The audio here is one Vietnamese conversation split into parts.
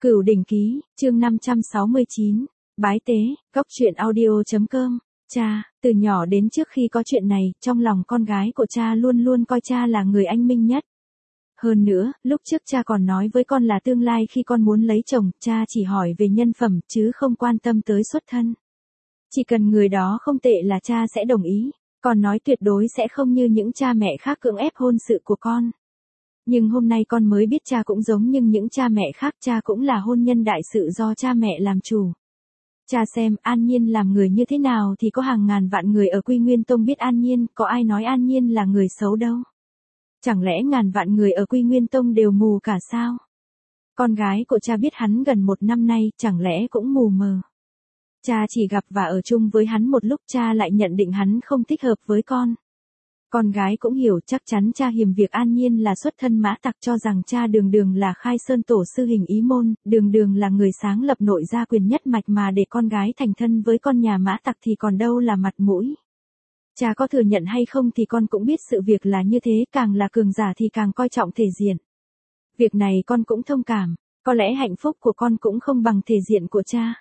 Cửu Đỉnh Ký, chương 569, Bái Tế, Góc Chuyện Audio.com. Cha, từ nhỏ đến trước khi có chuyện này, trong lòng con gái của cha luôn luôn coi cha là người anh minh nhất. Hơn nữa, lúc trước cha còn nói với con là tương lai khi con muốn lấy chồng, cha chỉ hỏi về nhân phẩm chứ không quan tâm tới xuất thân. Chỉ cần người đó không tệ là cha sẽ đồng ý, còn nói tuyệt đối sẽ không như những cha mẹ khác cưỡng ép hôn sự của con. Nhưng hôm nay con mới biết cha cũng giống như những cha mẹ khác, cha cũng là hôn nhân đại sự do cha mẹ làm chủ. Cha xem An Nhiên làm người như thế nào thì có hàng ngàn vạn người ở Quy Nguyên Tông biết An Nhiên, có ai nói An Nhiên là người xấu đâu. Chẳng lẽ ngàn vạn người ở Quy Nguyên Tông đều mù cả sao? Con gái của cha biết hắn gần 1 năm nay, chẳng lẽ cũng mù mờ? Cha chỉ gặp và ở chung với hắn một lúc, cha lại nhận định hắn không thích hợp với con. Con gái cũng hiểu chắc chắn cha hiềm việc An Nhiên là xuất thân Mã Tặc, cho rằng cha đường đường là Khai Sơn tổ sư hình ý môn, đường đường là người sáng lập nội gia quyền nhất mạch, mà để con gái thành thân với con nhà Mã Tặc thì còn đâu là mặt mũi. Cha có thừa nhận hay không thì con cũng biết sự việc là như thế, càng là cường giả thì càng coi trọng thể diện. Việc này con cũng thông cảm, có lẽ hạnh phúc của con cũng không bằng thể diện của cha.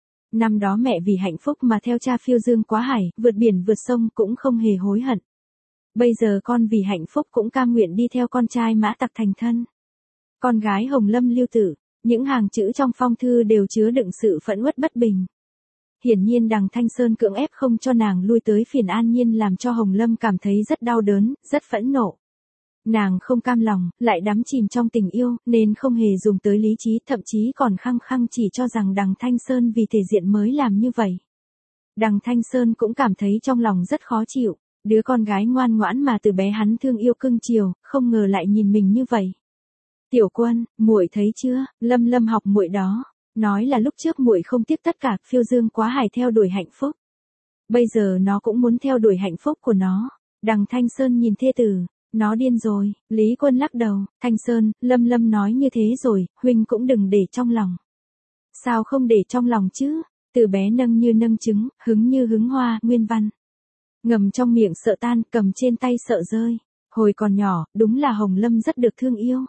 Năm đó mẹ vì hạnh phúc mà theo cha phiêu dương quá hải, vượt biển vượt sông cũng không hề hối hận. Bây giờ con vì hạnh phúc cũng cam nguyện đi theo con trai Mã Tặc thành thân. Con gái Hồng Lâm Lưu Tử, những hàng chữ trong phong thư đều chứa đựng sự phẫn uất bất bình. Hiển nhiên Đằng Thanh Sơn cưỡng ép không cho nàng lui tới phiền An Nhiên làm cho Hồng Lâm cảm thấy rất đau đớn, rất phẫn nộ. Nàng không cam lòng, lại đắm chìm trong tình yêu, nên không hề dùng tới lý trí, thậm chí còn khăng khăng chỉ cho rằng Đằng Thanh Sơn vì thể diện mới làm như vậy. Đằng Thanh Sơn cũng cảm thấy trong lòng rất khó chịu. Đứa con gái ngoan ngoãn mà từ bé hắn thương yêu cưng chiều, không ngờ lại nhìn mình như vậy. Tiểu Quân, muội thấy chưa, Lâm Lâm học muội đó, nói là lúc trước muội không tiếc tất cả, phiêu dương quá hải theo đuổi hạnh phúc. Bây giờ nó cũng muốn theo đuổi hạnh phúc của nó. Đằng Thanh Sơn nhìn thê tử, nó điên rồi. Lý Quân lắc đầu, Thanh Sơn, Lâm Lâm nói như thế rồi, huynh cũng đừng để trong lòng. Sao không để trong lòng chứ, từ bé nâng như nâng trứng, hứng như hứng hoa, nguyên văn. Ngầm trong miệng sợ tan, cầm trên tay sợ rơi. Hồi còn nhỏ, đúng là Hồng Lâm rất được thương yêu.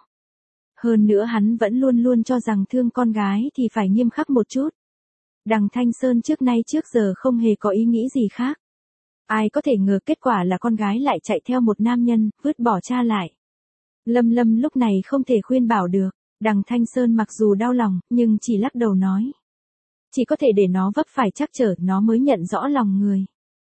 Hơn nữa hắn vẫn luôn luôn cho rằng thương con gái thì phải nghiêm khắc một chút. Đằng Thanh Sơn trước nay trước giờ không hề có ý nghĩ gì khác. Ai có thể ngờ kết quả là con gái lại chạy theo một nam nhân, vứt bỏ cha lại. Lâm Lâm lúc này không thể khuyên bảo được. Đằng Thanh Sơn mặc dù đau lòng, nhưng chỉ lắc đầu nói. Chỉ có thể để nó vấp phải trắc trở, nó mới nhận rõ lòng người.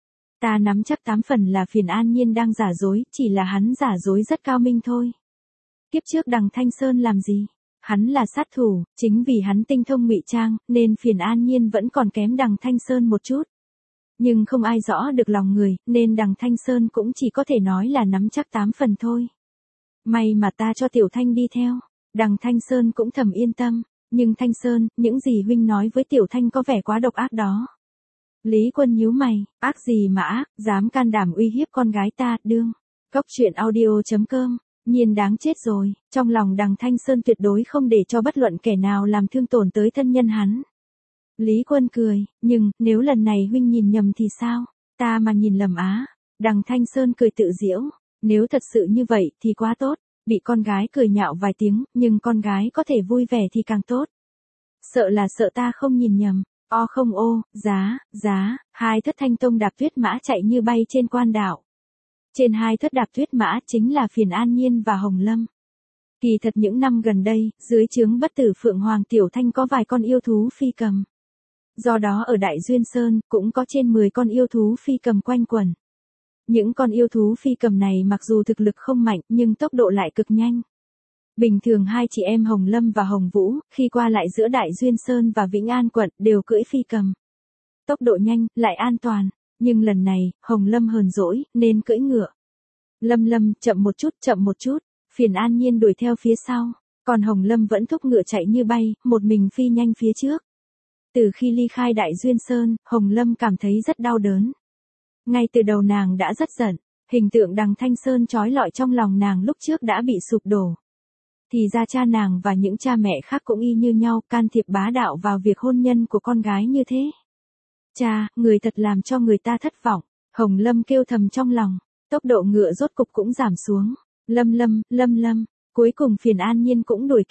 Ta nắm chắc 8 phần là phiền An Nhiên đang giả dối, chỉ là hắn giả dối rất cao minh thôi. Kiếp trước Đằng Thanh Sơn làm gì? Hắn là sát thủ, chính vì hắn tinh thông ngụy trang, nên phiền An Nhiên vẫn còn kém Đằng Thanh Sơn một chút. Nhưng không ai rõ được lòng người, nên Đằng Thanh Sơn cũng chỉ có thể nói là nắm chắc 8 phần thôi. May mà ta cho Tiểu Thanh đi theo. Đằng Thanh Sơn cũng thầm yên tâm. Nhưng Thanh Sơn, những gì huynh nói với Tiểu Thanh có vẻ quá độc ác đó. Lý Quân nhíu mày, ác gì mà ác, dám can đảm uy hiếp con gái ta, đương. Góc Chuyện Audio.com, Nhiên đáng chết rồi, trong lòng Đằng Thanh Sơn tuyệt đối không để cho bất luận kẻ nào làm thương tổn tới thân nhân hắn. Lý Quân cười, nhưng, nếu lần này huynh nhìn nhầm thì sao, ta mà nhìn lầm á. Đằng Thanh Sơn cười tự giễu, nếu thật sự như vậy thì quá tốt, bị con gái cười nhạo vài tiếng, nhưng con gái có thể vui vẻ thì càng tốt. Sợ là sợ ta không nhìn nhầm. O không ô, giá, 2 thất Thanh Tông đạp tuyết mã chạy như bay trên quan đảo. Trên 2 thất đạp tuyết mã chính là phiền An Nhiên và Hồng Lâm. Kỳ thật những năm gần đây, dưới trướng bất tử Phượng Hoàng Tiểu Thanh có vài con yêu thú phi cầm. Do đó ở Đại Duyên Sơn, cũng có trên 10 con yêu thú phi cầm quanh quẩn. Những con yêu thú phi cầm này mặc dù thực lực không mạnh, nhưng tốc độ lại cực nhanh. Bình thường hai chị em Hồng Lâm và Hồng Vũ, khi qua lại giữa Đại Duyên Sơn và Vĩnh An quận, đều cưỡi phi cầm. Tốc độ nhanh, lại an toàn. Nhưng lần này, Hồng Lâm hờn dỗi, nên cưỡi ngựa. Lâm Lâm, chậm một chút, phiền An Nhiên đuổi theo phía sau. Còn Hồng Lâm vẫn thúc ngựa chạy như bay, một mình phi nhanh phía trước. Từ khi ly khai Đại Duyên Sơn, Hồng Lâm cảm thấy rất đau đớn. Ngay từ đầu nàng đã rất giận, hình tượng Đằng Thanh Sơn trói lọi trong lòng nàng lúc trước đã bị sụp đổ. Thì ra cha nàng và những cha mẹ khác cũng y như nhau, can thiệp bá đạo vào việc hôn nhân của con gái như thế. Cha, người thật làm cho người ta thất vọng. Hồng Lâm kêu thầm trong lòng. Tốc độ ngựa rốt cục cũng giảm xuống. Lâm Lâm, cuối cùng phiền An Nhiên cũng đuổi kịp.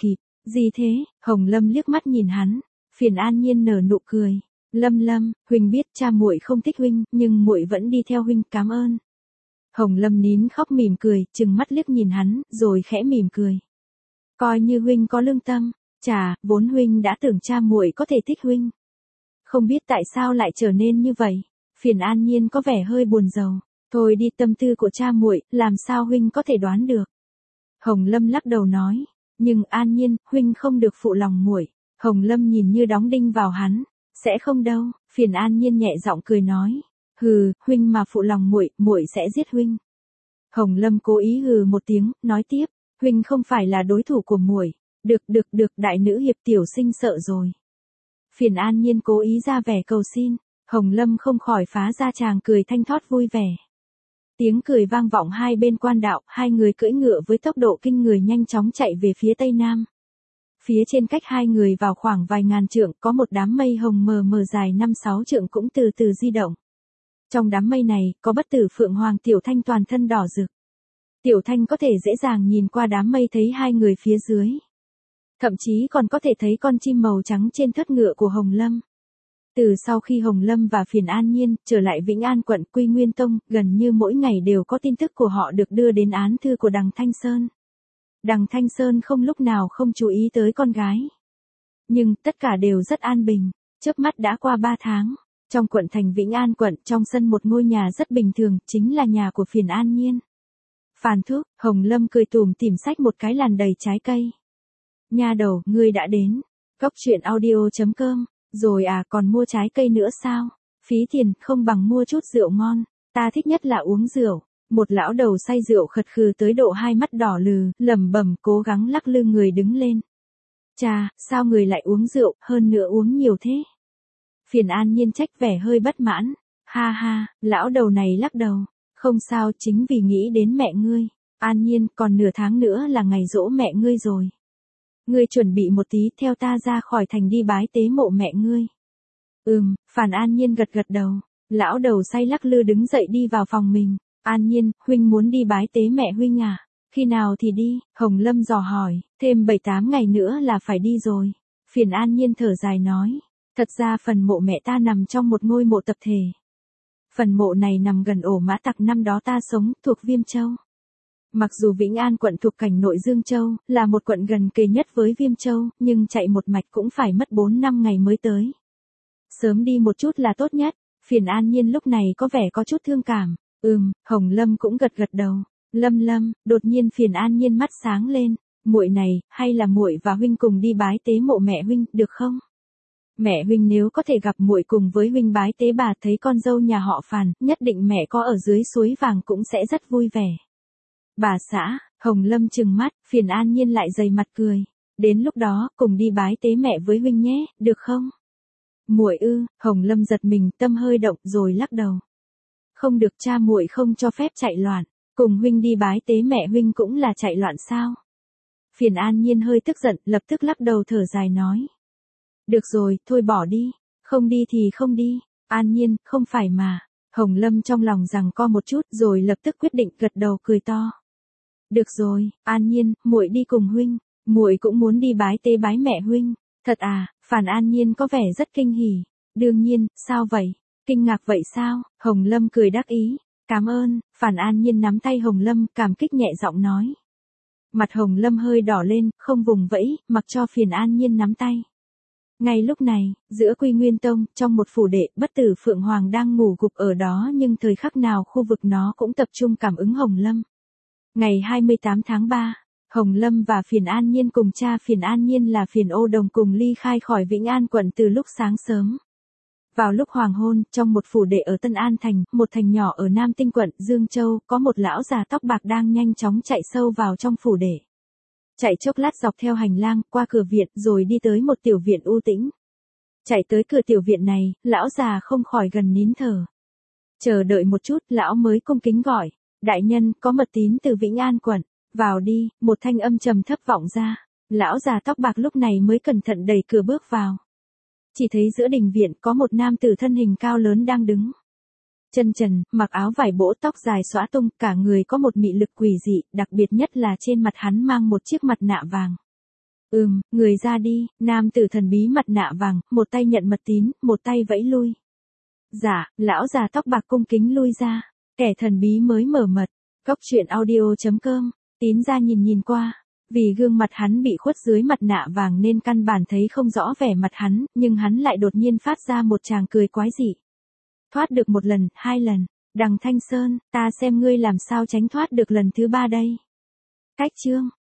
Gì thế? Hồng Lâm liếc mắt nhìn hắn, Phiền An Nhiên nở nụ cười. Lâm Lâm, huynh biết cha muội không thích huynh, nhưng muội vẫn đi theo huynh, cảm ơn. Hồng Lâm nín khóc mỉm cười, trừng mắt liếc nhìn hắn, rồi khẽ mỉm cười. Coi như huynh có lương tâm, chà, vốn huynh đã tưởng cha muội có thể thích huynh. Không biết tại sao lại trở nên như vậy. Phiền An Nhiên có vẻ hơi buồn rầu. Thôi đi, tâm tư của cha muội, làm sao huynh có thể đoán được. Hồng Lâm lắc đầu nói, nhưng An Nhiên, huynh không được phụ lòng muội. Hồng Lâm nhìn như đóng đinh vào hắn, sẽ không đâu. Phiền An Nhiên nhẹ giọng cười nói, hừ, huynh mà phụ lòng muội, muội sẽ giết huynh. Hồng Lâm cố ý hừ một tiếng, nói tiếp, huynh không phải là đối thủ của muội. Được, đại nữ hiệp tiểu sinh sợ rồi. Phiền An Nhiên cố ý ra vẻ cầu xin, Hồng Lâm không khỏi phá ra tràng cười thanh thoát vui vẻ. Tiếng cười vang vọng hai bên quan đạo, hai người cưỡi ngựa với tốc độ kinh người nhanh chóng chạy về phía tây nam. Phía trên cách hai người vào khoảng vài ngàn trượng, có một đám mây hồng mờ mờ dài 5-6 trượng cũng từ từ di động. Trong đám mây này, có bất tử phượng hoàng Tiểu Thanh toàn thân đỏ rực. Tiểu Thanh có thể dễ dàng nhìn qua đám mây thấy hai người phía dưới. Thậm chí còn có thể thấy con chim màu trắng trên thớt ngựa của Hồng Lâm. Từ sau khi Hồng Lâm và Phiền An Nhiên trở lại Vĩnh An quận Quy Nguyên Tông, gần như mỗi ngày đều có tin tức của họ được đưa đến án thư của Đằng Thanh Sơn. Đằng Thanh Sơn không lúc nào không chú ý tới con gái. Nhưng tất cả đều rất an bình, chớp mắt đã qua 3 tháng. Trong quận thành Vĩnh An quận, trong sân một ngôi nhà rất bình thường, chính là nhà của Phiền An Nhiên. Phàn Thúc, Hồng Lâm cười tủm tỉm xách một cái làn đầy trái cây. Nha đầu, ngươi đã đến. Cốc truyện audio.com. Rồi à, còn mua trái cây nữa sao? Phí tiền, không bằng mua chút rượu ngon. Ta thích nhất là uống rượu. Một lão đầu say rượu khật khừ tới độ hai mắt đỏ lừ, lẩm bẩm cố gắng lắc lư người đứng lên. Chà, sao người lại uống rượu, hơn nữa uống nhiều thế? Phiền An Nhiên trách vẻ hơi bất mãn. Ha ha, lão đầu này lắc đầu. Không sao, chính vì nghĩ đến mẹ ngươi. An Nhiên, còn nửa tháng nữa là ngày giỗ mẹ ngươi rồi. Ngươi chuẩn bị một tí, theo ta ra khỏi thành đi bái tế mộ mẹ ngươi. Phàn An Nhiên gật gật đầu. Lão đầu say lắc lư đứng dậy đi vào phòng mình. An Nhiên, huynh muốn đi bái tế mẹ huynh à? Khi nào thì đi? Hồng Lâm dò hỏi. Thêm 7-8 ngày nữa là phải đi rồi. Phiền An Nhiên thở dài nói. Thật ra phần mộ mẹ ta nằm trong một ngôi mộ tập thể. Phần mộ này nằm gần ổ Mã Tặc năm đó ta sống, thuộc Viêm Châu. Mặc dù Vĩnh An quận thuộc cảnh nội Dương Châu, là một quận gần kề nhất với Viêm Châu, nhưng chạy một mạch cũng phải mất 4-5 ngày mới tới. Sớm đi một chút là tốt nhất. Phiền An Nhiên lúc này có vẻ có chút thương cảm. Hồng Lâm cũng gật gật đầu. Lâm, đột nhiên Phiền An Nhiên mắt sáng lên. Muội này, hay là muội và huynh cùng đi bái tế mộ mẹ huynh, được không? Mẹ huynh nếu có thể gặp muội cùng với huynh bái tế bà thấy con dâu nhà họ Phàn, nhất định mẹ có ở dưới suối vàng cũng sẽ rất vui vẻ. Bà xã, Hồng Lâm trừng mắt, Phiền An Nhiên lại dày mặt cười. Đến lúc đó, cùng đi bái tế mẹ với huynh nhé, được không? Muội ư? Hồng Lâm giật mình, tâm hơi động rồi lắc đầu. Không được, cha muội không cho phép chạy loạn, cùng huynh đi bái tế mẹ huynh cũng là chạy loạn sao? Phiền An Nhiên hơi tức giận, lập tức lắc đầu thở dài nói. Được rồi, thôi bỏ đi, không đi thì không đi. An Nhiên, không phải mà. Hồng Lâm trong lòng giằng co một chút rồi lập tức quyết định gật đầu cười to. Được rồi, An Nhiên, muội đi cùng huynh, muội cũng muốn đi bái tế bái mẹ huynh. Thật à? Phàn An Nhiên có vẻ rất kinh hỉ. Đương nhiên, sao vậy? Kinh ngạc vậy sao? Hồng Lâm cười đắc ý. Cảm ơn. Phàn An Nhiên nắm tay Hồng Lâm, cảm kích nhẹ giọng nói. Mặt Hồng Lâm hơi đỏ lên, không vùng vẫy, mặc cho Phiền An Nhiên nắm tay. Ngay lúc này, giữa Quy Nguyên Tông, trong một phủ đệ, bất tử Phượng Hoàng đang ngủ gục ở đó, nhưng thời khắc nào khu vực nó cũng tập trung cảm ứng Hồng Lâm. Ngày 28 tháng 3, Hồng Lâm và Phiền An Nhiên cùng cha Phiền An Nhiên là Phiền Ô Đồng cùng ly khai khỏi Vĩnh An quận từ lúc sáng sớm. Vào lúc hoàng hôn, trong một phủ đệ ở Tân An Thành, một thành nhỏ ở Nam Tinh quận Dương Châu, có một lão già tóc bạc đang nhanh chóng chạy sâu vào trong phủ đệ. Chạy chốc lát dọc theo hành lang, qua cửa viện rồi đi tới một tiểu viện u tĩnh. Chạy tới cửa tiểu viện này, lão già không khỏi gần nín thở. Chờ đợi một chút, lão mới cung kính gọi. Đại nhân, có mật tín từ Vĩnh An quận. Vào đi, một thanh âm trầm thấp vọng ra. Lão già tóc bạc lúc này mới cẩn thận đẩy cửa bước vào. Chỉ thấy giữa đình viện có một nam tử thân hình cao lớn đang đứng. Chân trần, mặc áo vải bỗ, tóc dài xõa tung, cả người có một mị lực quỷ dị, đặc biệt nhất là trên mặt hắn mang một chiếc mặt nạ vàng. Người ra đi, nam tử thần bí mặt nạ vàng, một tay nhận mật tín, một tay vẫy lui. Dạ, lão già tóc bạc cung kính lui ra, kẻ thần bí mới mở mật. Góc truyện audio.com, Tín ra nhìn qua. Vì gương mặt hắn bị khuất dưới mặt nạ vàng nên căn bản thấy không rõ vẻ mặt hắn, nhưng hắn lại đột nhiên phát ra một tràng cười quái dị. Thoát được một lần, hai lần, Đằng Thanh Sơn, ta xem ngươi làm sao tránh thoát được lần thứ ba đây. Cách chương.